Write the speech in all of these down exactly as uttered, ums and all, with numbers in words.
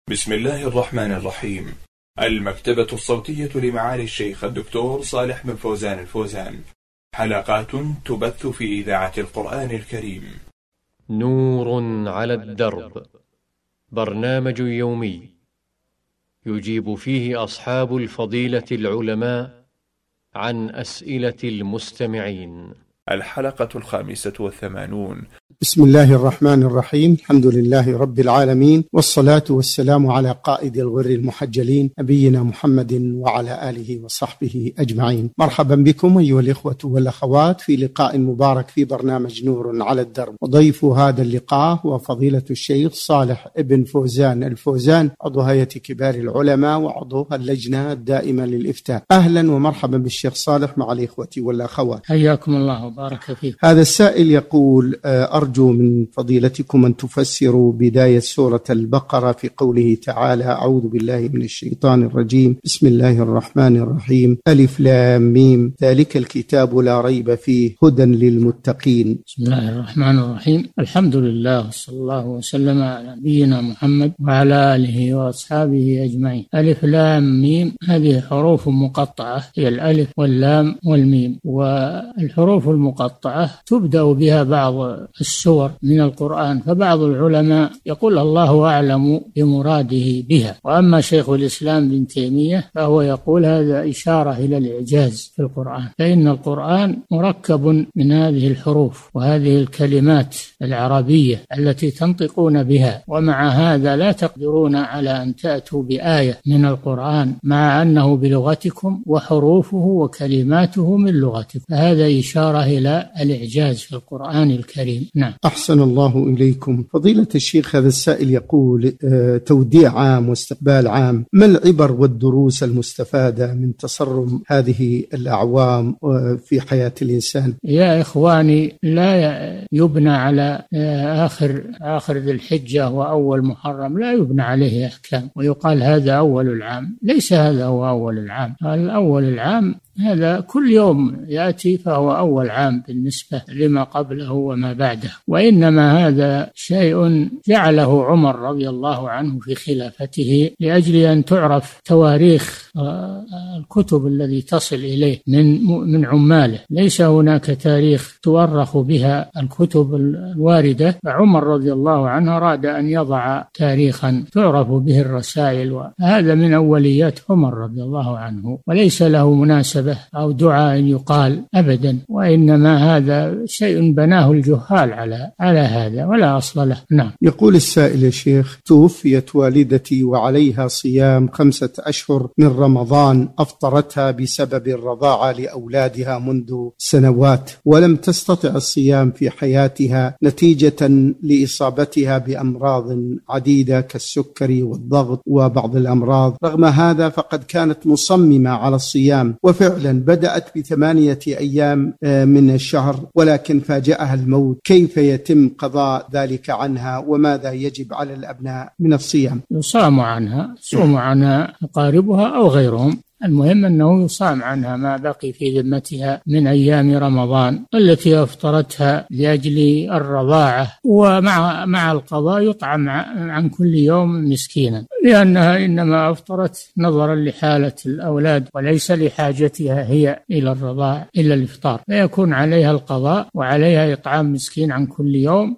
بسم الله الرحمن الرحيم. المكتبة الصوتية لمعالي الشيخ الدكتور صالح بن فوزان الفوزان، حلقات تبث في إذاعة القرآن الكريم. نور على الدرب، برنامج يومي يجيب فيه أصحاب الفضيلة العلماء عن أسئلة المستمعين. الحلقة الخامسة والثمانون. بسم الله الرحمن الرحيم. الحمد لله رب العالمين، والصلاة والسلام على قائد الغر المحجلين نبينا محمد وعلى آله وصحبه أجمعين. مرحبا بكم أيها الإخوة والأخوات في لقاء مبارك في برنامج نور على الدرب. وضيف هذا اللقاء هو فضيلة الشيخ صالح بن فوزان الفوزان، عضو هيئة كبار العلماء وعضو اللجنة الدائمة للإفتاء. أهلا ومرحبا بالشيخ صالح مع الإخوة والأخوات، حياكم الله وبارك فيكم. هذا السائل يقول: أرجو من فضيلتكم أن تفسروا بداية سورة البقرة في قوله تعالى: أعوذ بالله من الشيطان الرجيم، بسم الله الرحمن الرحيم، ألف لام ميم، ذلك الكتاب لا ريب فيه، هدى للمتقين. بسم الله الرحمن الرحيم، الحمد لله صلى الله وسلم على نبينا محمد وعلى آله وأصحابه أجمعين. ألف لام ميم هذه حروف مقطعة، هي الألف واللام والميم، والحروف المقطعة تبدأ بها بعض السور من القرآن، فبعض العلماء يقول الله أعلم بمراده بها، وأما شيخ الإسلام ابن تيمية فهو يقول هذا إشارة إلى الإعجاز في القرآن، فإن القرآن مركب من هذه الحروف وهذه الكلمات العربية التي تنطقون بها، ومع هذا لا تقدرون على أن تأتوا بآية من القرآن مع أنه بلغتكم وحروفه وكلماته من لغتكم، فهذا إشارة إلى الإعجاز في القرآن الكريم. نعم. أحسن الله إليكم. فضيلة الشيخ، هذا السائل يقول: آه توديع عام واستقبال عام، ما العبر والدروس المستفادة من تصرم هذه الأعوام في حياة الإنسان؟ يا إخواني، لا يبنى على آخر آخر ذي الحجة وأول محرم، لا يبنى عليه أحكام ويقال هذا أول العام. ليس هذا هو أول العام. الأول العام هذا كل يوم يأتي فهو أول عام بالنسبة لما قبله وما بعده، وإنما هذا شيء جعله عمر رضي الله عنه في خلافته لأجل أن تعرف تواريخ الكتب التي تصل إليه من من عماله. ليس هناك تاريخ تورخ بها الكتب الواردة، فعمر رضي الله عنه أراد أن يضع تاريخا تعرف به الرسائل، وهذا من أوليات عمر رضي الله عنه، وليس له مناسبة أو دعاء يقال أبدا، وإنما هذا شيء بناه الجهال على على هذا ولا أصل له. نعم. يقول السائل: يا شيخ، توفيت والدتي وعليها صيام خمسة أشهر من رمضان، أفطرتها بسبب الرضاعة لأولادها منذ سنوات، ولم تستطع الصيام في حياتها نتيجة لإصابتها بأمراض عديدة كالسكري والضغط وبعض الأمراض. رغم هذا فقد كانت مصممة على الصيام، وفعلا بدأت بثمانية أيام من الشهر، ولكن فاجأها الموت. كيف يتم قضاء ذلك عنها، وماذا يجب على الأبناء من الصيام؟ يصام عنها، يصوم عنها أقاربها أو غيرهم، المهم أنه يصام عنها ما بقي في ذمتها من أيام رمضان التي أفطرتها لأجل الرضاعة، ومع مع القضاء يطعم عن كل يوم مسكينا، لأنها إنما أفطرت نظرا لحالة الأولاد وليس لحاجتها هي إلى الرضاعة إلا الإفطار، فيكون عليها القضاء وعليها إطعام مسكين عن كل يوم،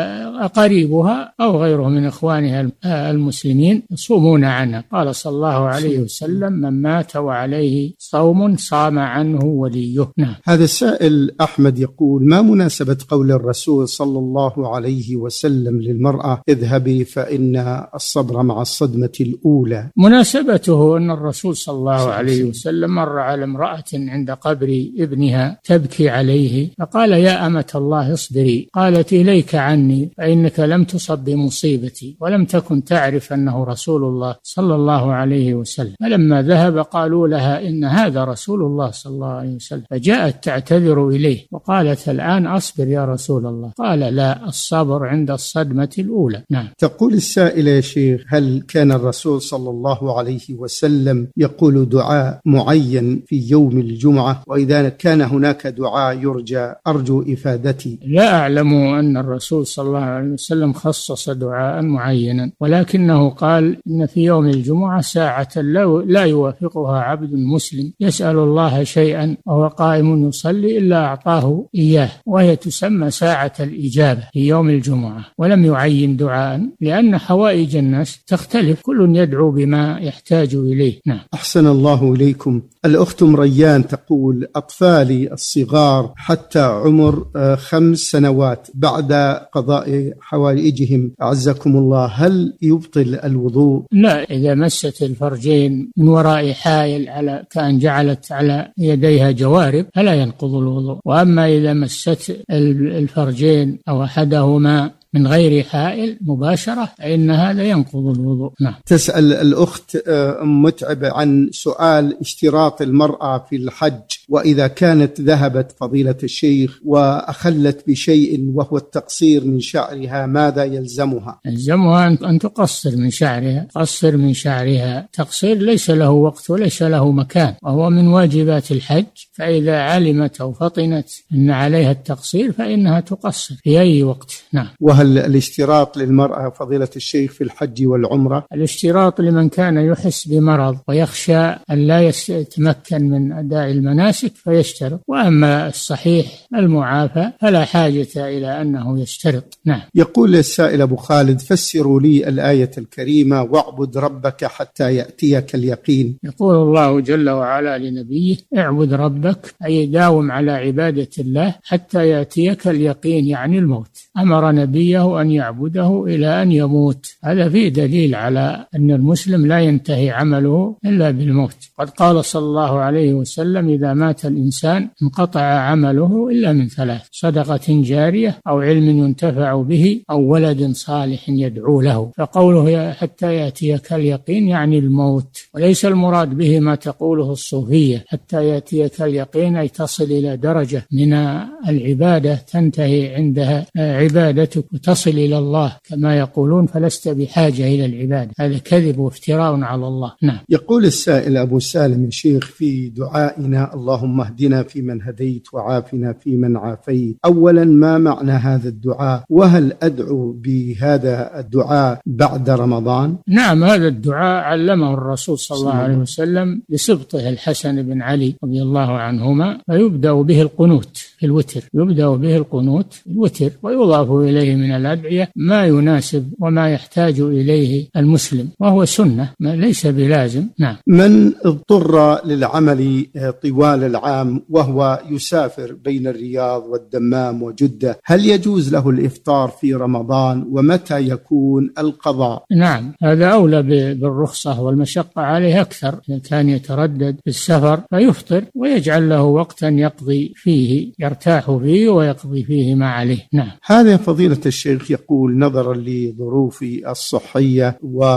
وأقاربها أو غيره من إخوانها المسلمين يصومون عنها. قال صلى الله عليه وسلم: من مات وعليه صوم صام عنه وليه. نعم. هذا السائل أحمد يقول: ما مناسبة قول الرسول صلى الله عليه وسلم للمرأة: اذهبي فإن الصبر مع الصدمة الأولى؟ مناسبته أن الرسول صلى الله عليه وسلم مر على امرأة عند قبر ابنها تبكي عليه، فقال: يا أمة الله اصبري. قالت: إليك عني، فإنك لم تصب بمصيبتي ولم تكن تعرف أنه رسول الله صلى الله عليه وسلم. فلما ذهب فقالوا لها إن هذا رسول الله صلى الله عليه وسلم، فجاءت تعتذر إليه وقالت الآن أصبر يا رسول الله. قال لا، الصبر عند الصدمة الأولى. نعم. تقول السائلة يا شيخ: هل كان الرسول صلى الله عليه وسلم يقول دعاء معين في يوم الجمعة؟ وإذا كان هناك دعاء يرجى أرجو إفادتي. لا أعلم أن الرسول صلى الله عليه وسلم خصص دعاء معينا، ولكنه قال إن في يوم الجمعة ساعة لا يوافقها عبد مسلم يسأل الله شيئا وهو قائم يصلي إلا أعطاه إياه، وهي تسمى ساعة الإجابة في يوم الجمعة، ولم يعين دعاء لأن حوائج الناس تختلف، كل يدعو بما يحتاج إليه. نعم. أحسن الله إليكم. الأخت مريان تقول: أطفالي الصغار حتى عمر خمس سنوات بعد قضاء حوائجهم أعزكم الله، هل يبطل الوضوء؟ لا، إذا مست الفرجين من وراء حائل على كأن جعلت على يديها جوارب فلا ينقض الوضوء، وأما إذا مست الفرجين أو أحدهما من غير حائل مباشرة فإن هذا ينقض الوضوء. نعم. تسأل الأخت أم متعب عن سؤال اشتراط المرأة في الحج، وإذا كانت ذهبت فضيلة الشيخ وأخلت بشيء وهو التقصير من شعرها ماذا يلزمها؟ يلزمها أن تقصر من شعرها، قصر من شعرها. تقصير ليس له وقت وليس له مكان، وهو من واجبات الحج، فإذا علمت أو فطنت أن عليها التقصير فإنها تقصر في أي وقت. نعم. وهل الاشتراط للمرأة فضيلة الشيخ في الحج والعمرة؟ الاشتراط لمن كان يحس بمرض ويخشى أن لا يتمكن من أداء المناسك فيشترط، وأما الصحيح المعافى فلا حاجة إلى أنه يشترط. نعم. يقول السائل أبو خالد: فسروا لي الآية الكريمة واعبد ربك حتى يأتيك اليقين. يقول الله جل وعلا لنبيه: اعبد ربك، أي داوم على عبادة الله حتى يأتيك اليقين، يعني الموت. أمر نبيه أن يعبده إلى أن يموت. هذا فيه دليل على أن المسلم لا ينتهي عمله إلا بالموت. قد قال صلى الله عليه وسلم: إذا مات الإنسان انقطع عمله إلا من ثلاث: صدقة جارية، أو علم ينتفع به، أو ولد صالح يدعو له. فقوله حتى يأتيك اليقين يعني الموت، وليس المراد به ما تقوله الصوفية حتى يأتيك اليقين أي تصل إلى درجة من العبادة تنتهي عندها عبادتك وتصل إلى الله كما يقولون، فلست بحاجة إلى العبادة. هذا كذب وافتراء على الله. نعم. يقول السائل أبو سالم: يا شيخ، في دعائنا اللهم اهدنا فيمن هديت وعافنا فيمن عافيت، أولا ما معنى هذا الدعاء؟ وهل أدعو بهذا الدعاء بعد رمضان؟ نعم، هذا الدعاء علمه الرسول صلى الله عليه وسلم لسبطه الحسن بن علي رضي الله عنهما، فيبدأ به القنوت في الوتر، يبدأ به القنوت في الوتر، ويضاف إليه من الأدعية ما يناسب وما يحتاج إليه المسلم، وهو سنة ما ليس بلازم. نعم. من اضطر للعمل طوال العام وهو يسافر بين الرياض والدمام وجدة، هل يجوز له الإفطار في رمضان؟ ومتى يكون القضاء؟ نعم، هذا أولى بالرخصة، والمشقة عليه أكثر. إذا كان يتردد في السفر فيفطر ويجعل له وقتا يقضي فيه، يرتاح فيه ويقضي فيه ما عليه. نعم. هذا فضيلة الشيخ يقول: نظرا لظروفي الصحية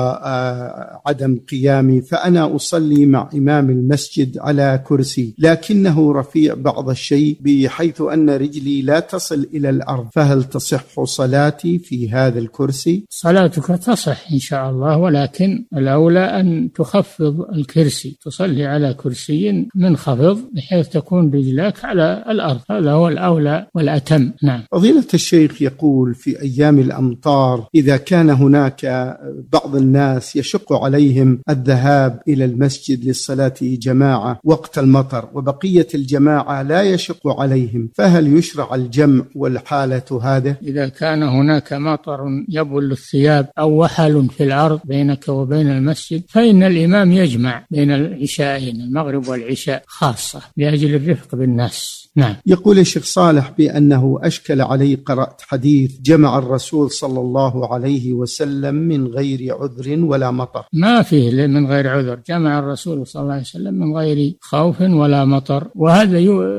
وعدم قيامي فأنا أصلي مع إمام المسجد على كرسي، لكنه رفيع بعض الشيء بحيث أن رجلي لا تصل إلى الأرض، فهل تصح صلاتي في هذا الكرسي؟ صلاتك تصح إن شاء الله، ولكن الأولى أن تخفض الكرسي، تصلي على كرسي منخفض بحيث تكون رجلاك على الأرض، هذا هو الأولى والأتم. نعم. فضيلة الشيخ يقول: في أيام الأمطار إذا كان هناك بعض الناس يشق عليهم الذهاب إلى المسجد للصلاة جماعة وقت المطر وبقية الجماعة لا يشق عليهم، فهل يشرع الجمع والحالة هذا؟ إذا كان هناك مطر يبل الثياب أو وحل في الأرض بينك وبين المسجد فإن الإمام يجمع بين العشاءين، المغرب والعشاء خاصة، لأجل الرفق بالناس. نعم. يقول يقول الشيخ صالح بأنه أشكل عليه، قرأت حديث جمع الرسول صلى الله عليه وسلم من غير عذر ولا مطر. ما فيه من غير عذر، جمع الرسول صلى الله عليه وسلم من غير خوف ولا مطر، وهذا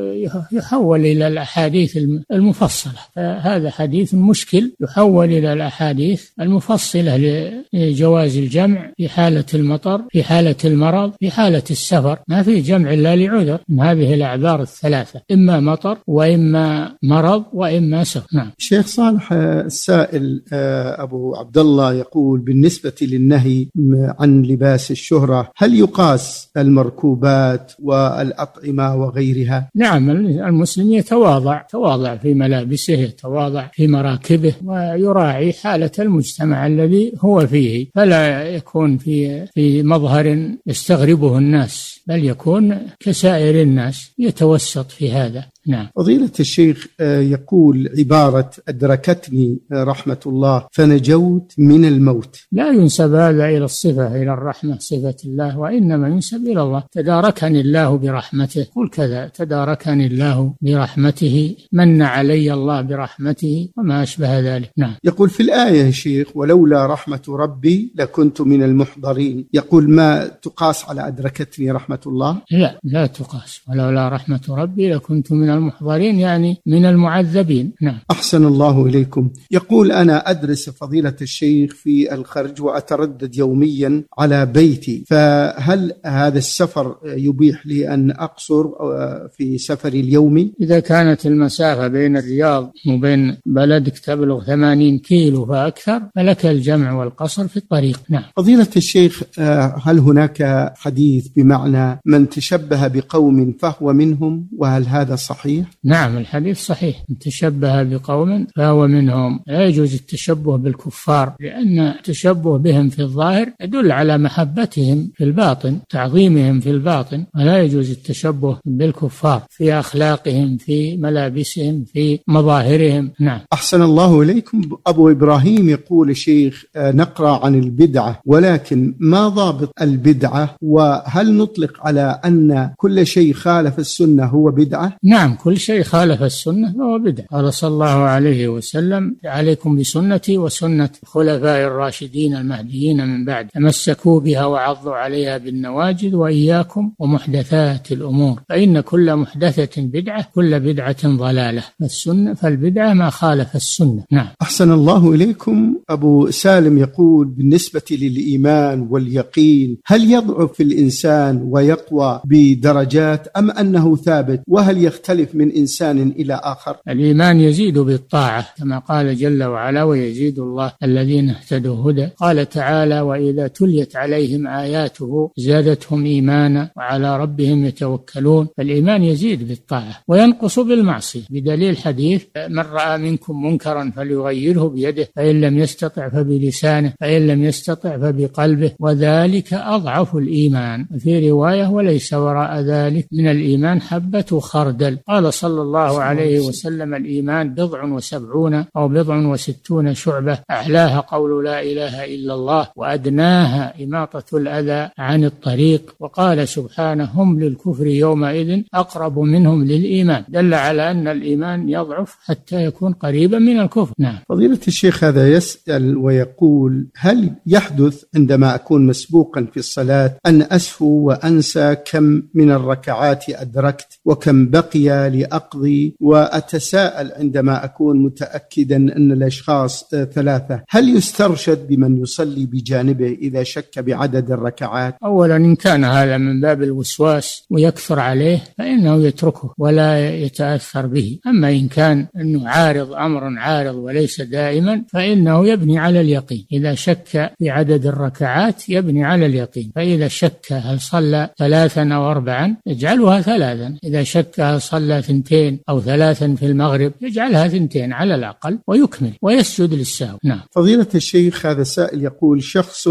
يحول إلى الأحاديث المفصلة، فهذا حديث مشكل يحول إلى الأحاديث المفصلة لجواز الجمع في حالة المطر، في حالة المرض، في حالة السفر. ما في جمع إلا لعذر من هذه الأعذار الثلاثة، إما مطر وإما مرض وإما سفر. نعم. شيخ صالح، السائل أبو عبد الله يقول بالنسبة للنهي عن لباس الشهرة، هل يقاس المركوبات والأطعمة وغيرها؟ نعم، المسلم يتواضع تواضع في ملابسه، يتواضع في مراكبه، ويراعي حالة المجتمع الذي هو فيه، فلا يكون في في مظهر يستغربه الناس، بل يكون كسائر الناس، يتوسط في هذا. نعم. فضيلة الشيخ يقول عبارة أدركتني رحمة الله فنجوت من الموت، لا ينسب هذا إلى الصفة، إلى الرحمة صفة الله، وإنما ينسب إلى الله. تداركني الله برحمته، قل كذا، تداركني الله برحمته، من علي الله برحمته، وما أشبه ذلك. نعم. يقول في الآية يا شيخ ولولا رحمة ربي لكنت من المحضرين، يقول ما تقاس على أدركتني رحمة الله؟ لا، لا تقاس، ولولا رحمة ربي لكنت من المحضرين، يعني من المعذبين. نعم. أحسن الله إليكم. يقول أنا أدرس فضيلة الشيخ في الخرج وأتردد يوميا على بيتي، فهل هذا السفر يبيح لي أن أقصر في سفري اليومي؟ إذا كانت المسافة بين الرياض وبين بلدك تبلغ ثمانين كيلو فأكثر فلك الجمع والقصر في الطريق. نعم. فضيلة الشيخ، هل هناك حديث بمعنى من تشبه بقوم فهو منهم، وهل هذا صحيح؟ نعم، الحديث صحيح، من تشبه بقوم فهو منهم. لا يجوز التشبه بالكفار، لأن التشبه بهم في الظاهر يدل على محبتهم في الباطن، تعظيمهم في الباطن، ولا يجوز التشبه بالكفار في أخلاقهم، في ملابسهم، في مظاهرهم. نعم. أحسن الله إليكم. أبو إبراهيم يقول الشيخ نقرأ عن البدعة، ولكن ما ضابط البدعة؟ وهل نطلق على أن كل شيء خالف السنة هو بدعة؟ نعم، كل شيء خالف السنة فهو بدعة. قال صلى الله عليه وسلم عليكم بسنتي وسنة الخلفاء الراشدين المهديين من بعد، تمسكوا بها وعضوا عليها بالنواجذ، وإياكم ومحدثات الأمور، فإن كل محدثة بدعة، كل بدعة ضلالة، فالسنة فالبدعة ما خالف السنة. نعم. أحسن الله إليكم. أبو سالم يقول بالنسبة للإيمان واليقين، هل يضعف الإنسان ويقوى بدرجات أم أنه ثابت؟ وهل يختلف من إنسان إلى آخر؟ الإيمان يزيد بالطاعة كما قال جل وعلا ويزيد الله الذين اهتدوا هدى. قال تعالى وإذا تليت عليهم آياته زادتهم إيمانا وعلى ربهم يتوكلون. فالإيمان يزيد بالطاعة وينقص بالمعصية، بدليل حديث من رأى منكم منكرا فليغيره بيده فإن لم يستطع فبلسانه فإن لم يستطع فبقلبه وذلك أضعف الإيمان. في رواية وليس وراء ذلك من الإيمان حبة خردل. قال صلى الله عليه وسلم الإيمان بضع وسبعون أو بضع وستون شعبة، أعلاها قول لا إله إلا الله وأدناها إماطة الأذى عن الطريق. وقال سبحانه هم للكفر يومئذ أقرب منهم للإيمان، دل على أن الإيمان يضعف حتى يكون قريبا من الكفر. نعم. فضيلة الشيخ هذا يسأل ويقول هل يحدث عندما أكون مسبوقا في الصلاة أن أسهو وأنسى كم من الركعات أدركت وكم بقي لأقضي، وأتساءل عندما أكون متأكدا أن الأشخاص ثلاثة، هل يسترشد بمن يصلي بجانبه إذا شك بعدد الركعات؟ أولا إن كان هذا من باب الوسواس ويكثر عليه فإنه يتركه ولا يتأثر به. أما إن كان أنه عارض، أمر عارض وليس دائما، فإنه يبني على اليقين. إذا شك في عدد الركعات يبني على اليقين، فإذا شك هل صلى ثلاثا أو أربعا يجعلها ثلاثا، إذا شك هل صلى ثنتين أو ثلاثا في المغرب يجعلها ثنتين على الأقل ويكمل ويسجد للسهو. نعم. فضيلة الشيخ هذا سائل يقول شخص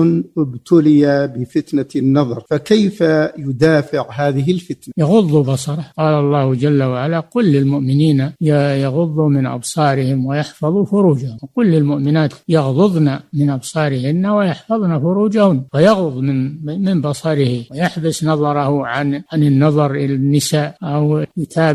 ابتلي بفتنة النظر، فكيف يدافع هذه الفتنة؟ يغض بصره. قال الله جل وعلا قل للمؤمنين يغضوا من أبصارهم ويحفظوا فروجهم، وقل للمؤمنات يغضضن من أبصارهن ويحفظن فروجهن، فيغض من من بصره ويحبس نظره عن عن النظر إلى النساء أو يتابع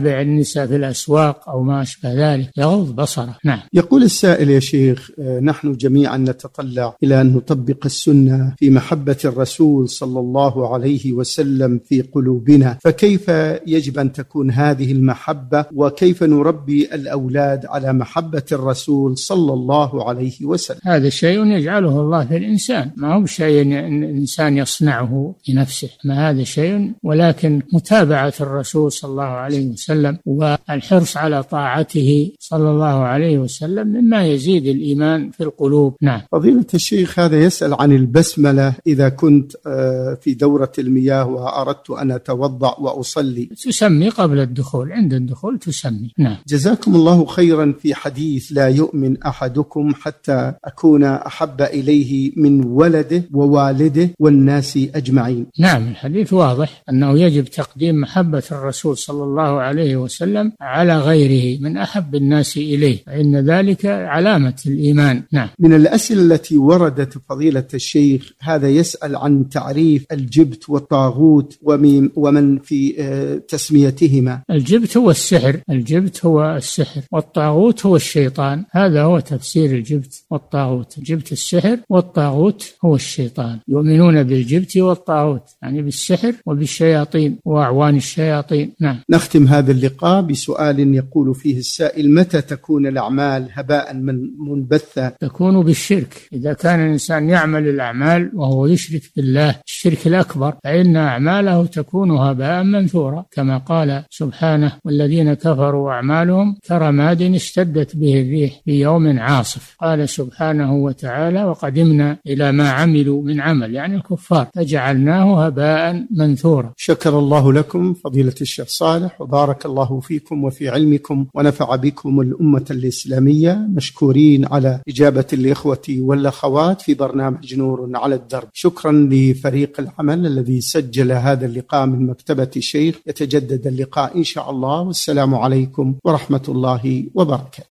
بيع النساء في الأسواق أو ما أشبه ذلك، يغض بصره. نعم. يقول السائل: يا شيخ، نحن جميعا نتطلع إلى أن نطبق السنة في محبة الرسول صلى الله عليه وسلم في قلوبنا، فكيف يجب أن تكون هذه المحبة، وكيف نربي الأولاد على محبة الرسول صلى الله عليه وسلم؟ هذا شيء يجعله الله في الإنسان، ما هو شيء الإنسان يصنعه بنفسه، ما هذا شيء، ولكن متابعة الرسول صلى الله عليه وسلم والحرص على طاعته صلى الله عليه وسلم مما يزيد الإيمان في القلوب. نعم. فضيلة الشيخ، هذا يسأل عن البسملة إذا كنت في دورة المياه وأردت أن أتوضأ وأصلي. تسمي قبل الدخول، عند الدخول تسمي. نعم. جزاكم الله خيرا. في حديث: لا يؤمن أحدكم حتى أكون أحب إليه من ولده ووالده والناس أجمعين. نعم، الحديث واضح أنه يجب تقديم محبة الرسول صلى الله عليه وسلم على غيره من أحب الناس إليه، فإن ذلك علامة الإيمان. نعم. من الأسئلة التي وردت فضيلة الشيخ، هذا يسأل عن تعريف الجبت والطاغوت ومن في تسميتهما. الجبت هو السحر، الجبت هو السحر، والطاغوت هو الشيطان. هذا هو تفسير الجبت والطاغوت. الجبت السحر، والطاغوت هو الشيطان. يؤمنون بالجبت والطاغوت، يعني بالسحر وبالشياطين وأعوان الشياطين. نعم. نختم هذا اللقاء بسؤال يقول فيه السائل: متى تكون الأعمال هباء منبثا؟ تكون بالشرك. إذا كان الإنسان يعمل الأعمال وهو يشرك بالله الشرك الأكبر، فإن أعماله تكون هباء منثورا، كما قال سبحانه: والذين كفروا أعمالهم كرماد اشتدت به الريح في يوم عاصف. قال سبحانه وتعالى: وقدمنا إلى ما عملوا من عمل، يعني الكفار، فجعلناه هباء منثورا. شكر الله لكم فضيلة الشيخ صالح، وبارك الله فيكم وفي علمكم، ونفع بكم الأمة الإسلامية، مشكورين على إجابة الإخوة والأخوات في برنامج نور على الدرب. شكرا لفريق العمل الذي سجل هذا اللقاء من مكتبة الشيخ. يتجدد اللقاء إن شاء الله، والسلام عليكم ورحمة الله وبركاته.